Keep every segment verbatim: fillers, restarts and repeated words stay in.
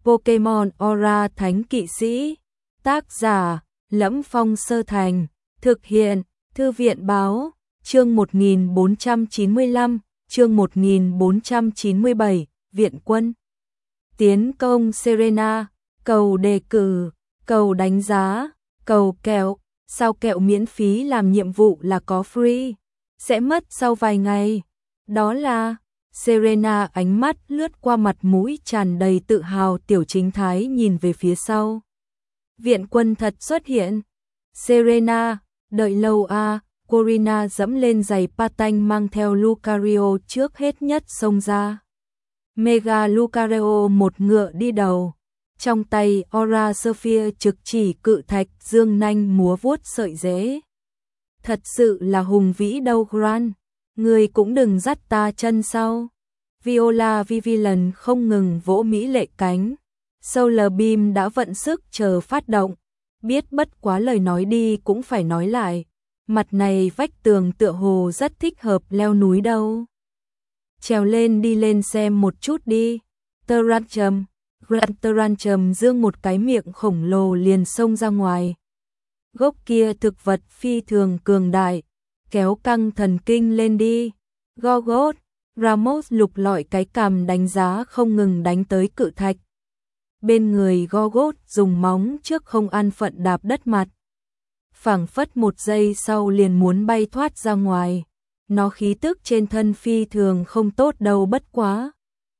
Pokemon Aura Thánh Kỵ Sĩ. Tác giả: Lẫm Phong Sơ Thành. Thực hiện: Thư viện báo. Chương một nghìn bốn trăm chín mươi lăm, chương một nghìn bốn trăm chín mươi bảy, viện quân. Tiến công Serena, cầu đề cử, cầu đánh giá, cầu kẹo, sao kẹo miễn phí làm nhiệm vụ là có free, sẽ mất sau vài ngày. Đó là Serena, ánh mắt lướt qua mặt mũi tràn đầy tự hào Tiểu Chính Thái, nhìn về phía sau. Viện quân thật xuất hiện. Serena, đợi lâu à, Corina dẫm lên giày patin mang theo Lucario trước hết nhất xông ra. Mega Lucario một ngựa đi đầu, trong tay Aura Sphere trực chỉ cự thạch, dương nanh múa vuốt sợi rễ. Thật sự là hùng vĩ đâu Gran, người cũng đừng dắt ta chân sau. Viola Vivian không ngừng vỗ mỹ lệ cánh. Solar Beam đã vận sức chờ phát động, biết bất quá lời nói đi cũng phải nói lại. Mặt này vách tường tựa hồ rất thích hợp leo núi đâu. Trèo lên đi lên xem một chút đi. Tarantum, Grand Tarantum dương một cái miệng khổng lồ liền xông ra ngoài. Gốc kia thực vật phi thường cường đại, kéo căng thần kinh lên đi. Gorgot, Ramos lục lọi cái cằm đánh giá không ngừng đánh tới cự thạch. Bên người Gorgot dùng móng trước không an phận đạp đất mặt. Phảng phất một giây sau liền muốn bay thoát ra ngoài. Nó khí tức trên thân phi thường không tốt đâu, bất quá.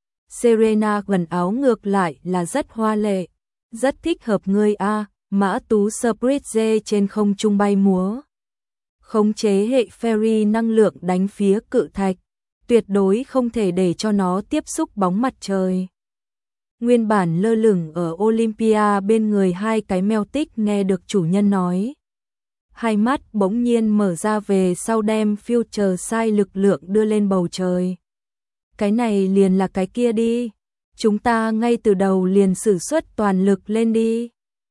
Serena quần áo ngược lại là rất hoa lệ, rất thích hợp ngươi a. Mã tú Spritze trên không trung bay múa, khống chế hệ fairy năng lượng đánh phía cự thạch, tuyệt đối không thể để cho nó tiếp xúc bóng mặt trời. Nguyên bản lơ lửng ở Olympia bên người hai cái mèo tích nghe được chủ nhân nói, hai mắt bỗng nhiên mở ra về sau đem future sai lực lượng đưa lên bầu trời. Cái này liền là cái kia đi, chúng ta ngay từ đầu liền sử xuất toàn lực lên đi.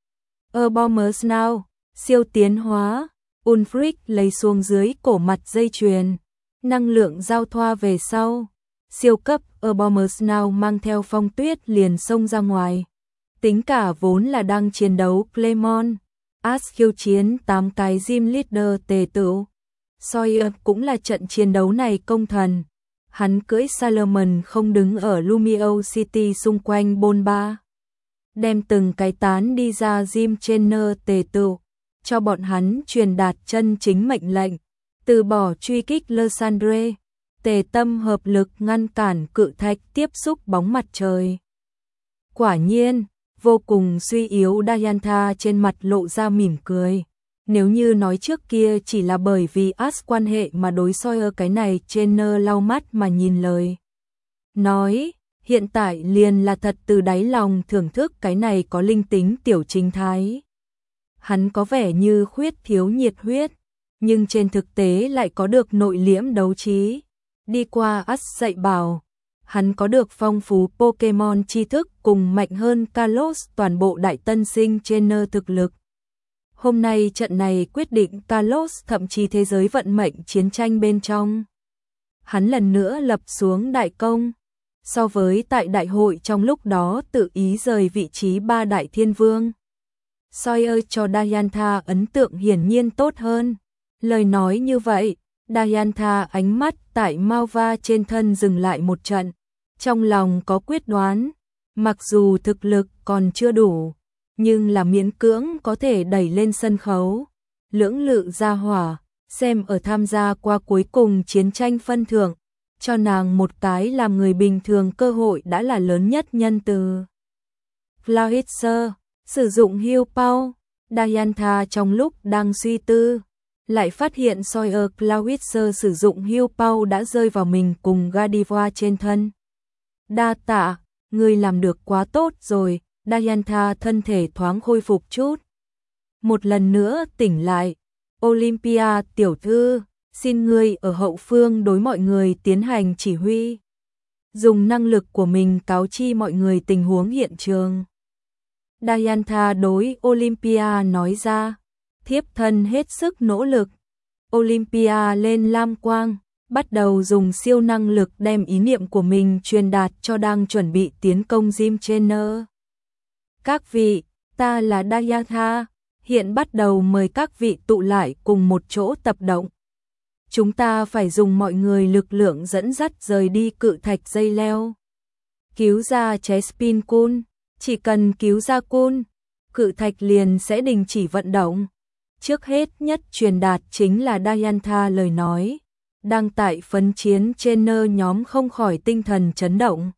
A Bombers Now, siêu tiến hóa, Ulfric lấy xuống dưới cổ mặt dây chuyền, năng lượng giao thoa về sau. Siêu cấp A Bombers Now mang theo Phong Tuyết liền xông ra ngoài. Tính cả vốn là đang chiến đấu Clemon, Ash khiêu chiến tám cái gym leader tề tựu. Sawyer cũng là trận chiến đấu này công thần. Hắn cưỡi Salomon không đứng ở Lumio City xung quanh bôn ba, đem từng cái tán đi ra gym trainer tề tựu, cho bọn hắn truyền đạt chân chính mệnh lệnh, từ bỏ truy kích Lysandre, tề tâm hợp lực ngăn cản cự thạch tiếp xúc bóng mặt trời. Quả nhiên, vô cùng suy yếu Diantha trên mặt lộ ra mỉm cười. Nếu như nói trước kia chỉ là bởi vì Ash quan hệ mà đối Sawyer cái này trainer lau mắt mà nhìn lời nói, hiện tại liền là thật từ đáy lòng thưởng thức cái này có linh tính Tiểu Chính Thái. Hắn có vẻ như khuyết thiếu nhiệt huyết, nhưng trên thực tế lại có được nội liễm đấu trí. Đi qua Ash dạy bảo, hắn có được phong phú Pokemon tri thức cùng mạnh hơn Kalos toàn bộ đại tân sinh trainer thực lực. Hôm nay trận này quyết định Kalos thậm chí thế giới vận mệnh chiến tranh bên trong. Hắn lần nữa lập xuống đại công. So với tại đại hội trong lúc đó tự ý rời vị trí ba đại thiên vương, Sawyer cho Diantha ấn tượng hiển nhiên tốt hơn. Lời nói như vậy, Diantha ánh mắt tại Malva trên thân dừng lại một trận, trong lòng có quyết đoán, mặc dù thực lực còn chưa đủ, nhưng là miễn cưỡng có thể đẩy lên sân khấu. Lưỡng lự gia hỏa, xem ở tham gia qua cuối cùng chiến tranh phân thưởng, cho nàng một cái làm người bình thường cơ hội đã là lớn nhất nhân từ. Flowitzer, sử dụng Heal Pow, Diantha trong lúc đang suy tư, lại phát hiện Sawyer Flowitzer sử dụng Heal Pow đã rơi vào mình cùng Gardevoir trên thân. Đa tạ, ngươi làm được quá tốt rồi. Diantha thân thể thoáng khôi phục chút. Một lần nữa tỉnh lại. Olympia tiểu thư, xin ngươi ở hậu phương đối mọi người tiến hành chỉ huy. Dùng năng lực của mình cáo chi mọi người tình huống hiện trường. Diantha đối Olympia nói ra. Thiếp thân hết sức nỗ lực. Olympia lên lam quang, bắt đầu dùng siêu năng lực đem ý niệm của mình truyền đạt cho đang chuẩn bị tiến công Gym Trainer. Các vị, ta là Diantha, hiện bắt đầu mời các vị tụ lại cùng một chỗ tập động. Chúng ta phải dùng mọi người lực lượng dẫn dắt rời đi cự thạch dây leo. Cứu ra Chespin Kun, chỉ cần cứu ra Kun, cự thạch liền sẽ đình chỉ vận động. Trước hết nhất truyền đạt chính là Diantha lời nói. Đang tại phấn chiến trainer nhóm không khỏi tinh thần chấn động.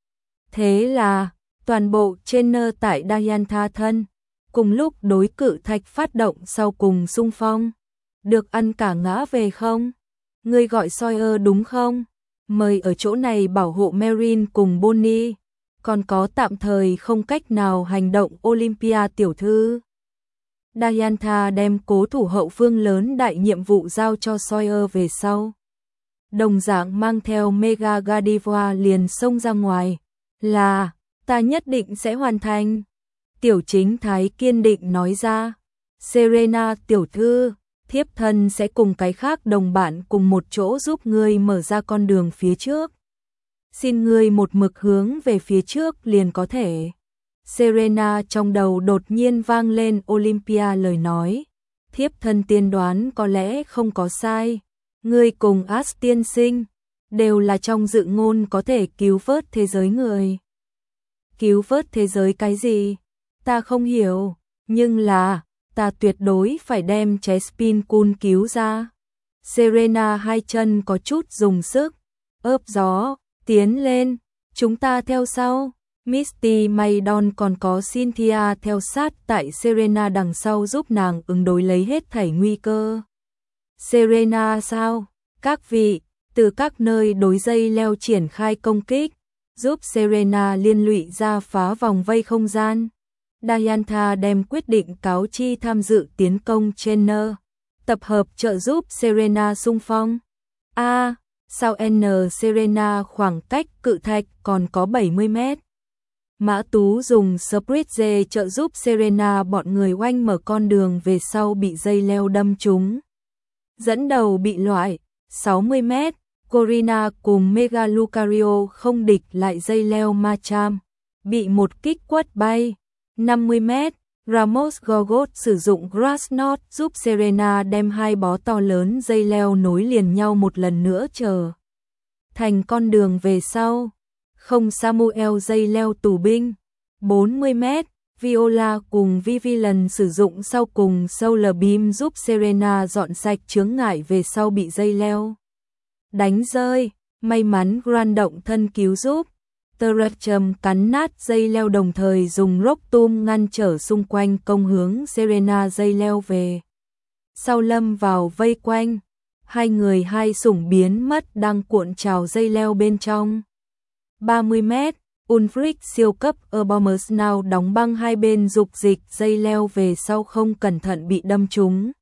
Thế là, toàn bộ trainer tại Diantha thân, cùng lúc đối cự thạch phát động sau cùng xung phong. Được ăn cả ngã về không? Ngươi gọi Sawyer đúng không? Mời ở chỗ này bảo hộ Merin cùng Bonnie, còn có tạm thời không cách nào hành động Olympia tiểu thư. Diantha đem cố thủ hậu phương lớn đại nhiệm vụ giao cho Sawyer về sau. Đồng dạng mang theo Mega Gardevoir liền xông ra ngoài. Là, ta nhất định sẽ hoàn thành. Tiểu chính thái kiên định nói ra. Serena tiểu thư, thiếp thân sẽ cùng cái khác đồng bạn cùng một chỗ giúp ngươi mở ra con đường phía trước. Xin ngươi một mực hướng về phía trước liền có thể. Serena trong đầu đột nhiên vang lên Olympia lời nói. Thiếp thân tiên đoán có lẽ không có sai. Ngươi cùng Ash tiên sinh đều là trong dự ngôn có thể cứu vớt thế giới người. Cứu vớt thế giới cái gì? Ta không hiểu, nhưng là ta tuyệt đối phải đem Chespin Kun cứu ra. Serena hai chân có chút dùng sức, ớp gió, tiến lên, chúng ta theo sau. Misty Maidon còn có Cynthia theo sát tại Serena đằng sau giúp nàng ứng đối lấy hết thảy nguy cơ. Serena sao? Các vị, từ các nơi đối dây leo triển khai công kích, giúp Serena liên lụy ra phá vòng vây không gian. Diantha đem quyết định cáo chi tham dự tiến công trainer, tập hợp trợ giúp Serena xung phong. A, à, sao N Serena khoảng cách cự thạch còn có bảy mươi mét. Mã Tú dùng Spritze trợ giúp Serena bọn người oanh mở con đường về sau bị dây leo đâm trúng. Dẫn đầu bị loại, sáu mươi mét, Corina cùng Mega Lucario không địch lại dây leo Machamp, bị một kích quất bay. năm mươi mét, Ramos Gorgot sử dụng Grass Knot giúp Serena đem hai bó to lớn dây leo nối liền nhau một lần nữa chờ thành con đường về sau. Không Samuel dây leo tù binh. bốn mươi mét, Viola cùng Vivian sử dụng sau cùng Solar Beam giúp Serena dọn sạch chướng ngại về sau bị dây leo đánh rơi. May mắn Grand động thân cứu giúp. Terrachum cắn nát dây leo đồng thời dùng Rocktomb ngăn trở xung quanh công hướng Serena dây leo về. Sau lâm vào vây quanh, hai người hai sủng biến mất đang cuộn trào dây leo bên trong. ba mươi mét, Ulfric siêu cấp Urbomus Now đóng băng hai bên dục dịch dây leo về sau không cẩn thận bị đâm trúng.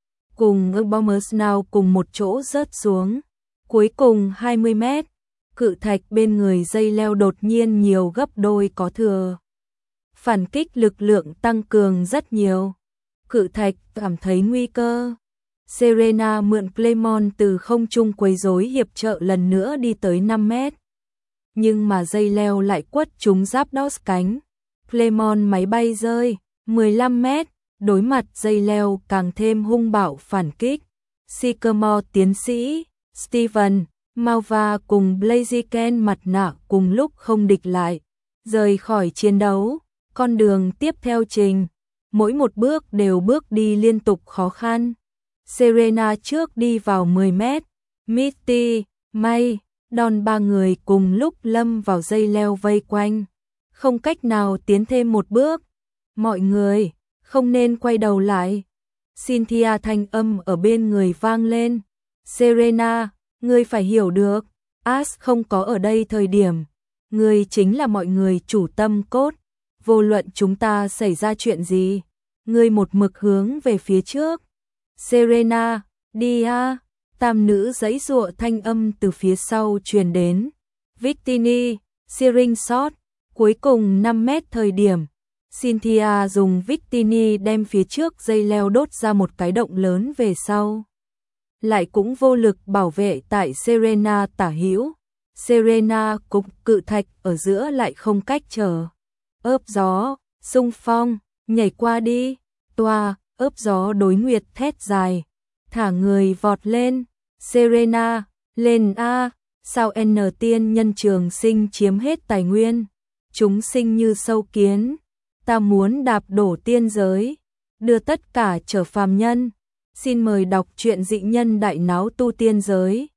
Cùng Urbomus Now cùng một chỗ rớt xuống. Cuối cùng hai mươi mét, cự thạch bên người dây leo đột nhiên nhiều gấp đôi có thừa. Phản kích lực lượng tăng cường rất nhiều. Cự thạch cảm thấy nguy cơ. Serena mượn Clemon từ không trung quấy rối hiệp trợ lần nữa đi tới năm mét. Nhưng mà dây leo lại quất trúng giáp đốt cánh. Clemon máy bay rơi, mười lăm mét, đối mặt dây leo càng thêm hung bạo phản kích. Sycamore tiến sĩ, Steven, Malva cùng Blaziken mặt nạ cùng lúc không địch lại. Rời khỏi chiến đấu, con đường tiếp theo trình. Mỗi một bước đều bước đi liên tục khó khăn. Serena trước đi vào mười mét. Misty, May, Don ba người cùng lúc lâm vào dây leo vây quanh. Không cách nào tiến thêm một bước. Mọi người, không nên quay đầu lại. Cynthia thanh âm ở bên người vang lên. Serena, ngươi phải hiểu được. Ash không có ở đây thời điểm. Ngươi chính là mọi người chủ tâm cốt. Vô luận chúng ta xảy ra chuyện gì. Ngươi một mực hướng về phía trước. Serena, đi a. Tam nữ giãy giụa thanh âm từ phía sau truyền đến. Victini, Searing Shot, cuối cùng năm mét thời điểm. Cynthia dùng Victini đem phía trước dây leo đốt ra một cái động lớn về sau. Lại cũng vô lực bảo vệ tại Serena tả hữu. Serena cục cự thạch ở giữa lại không cách trở. Ớp gió, xung phong, nhảy qua đi, toa, ướp gió đối nguyệt thét dài, thả người vọt lên, Serena, lên a, sao N tiên nhân trường sinh chiếm hết tài nguyên, chúng sinh như sâu kiến, ta muốn đạp đổ tiên giới, đưa tất cả trở phàm nhân. Xin mời đọc truyện Dị nhân đại náo tu tiên giới.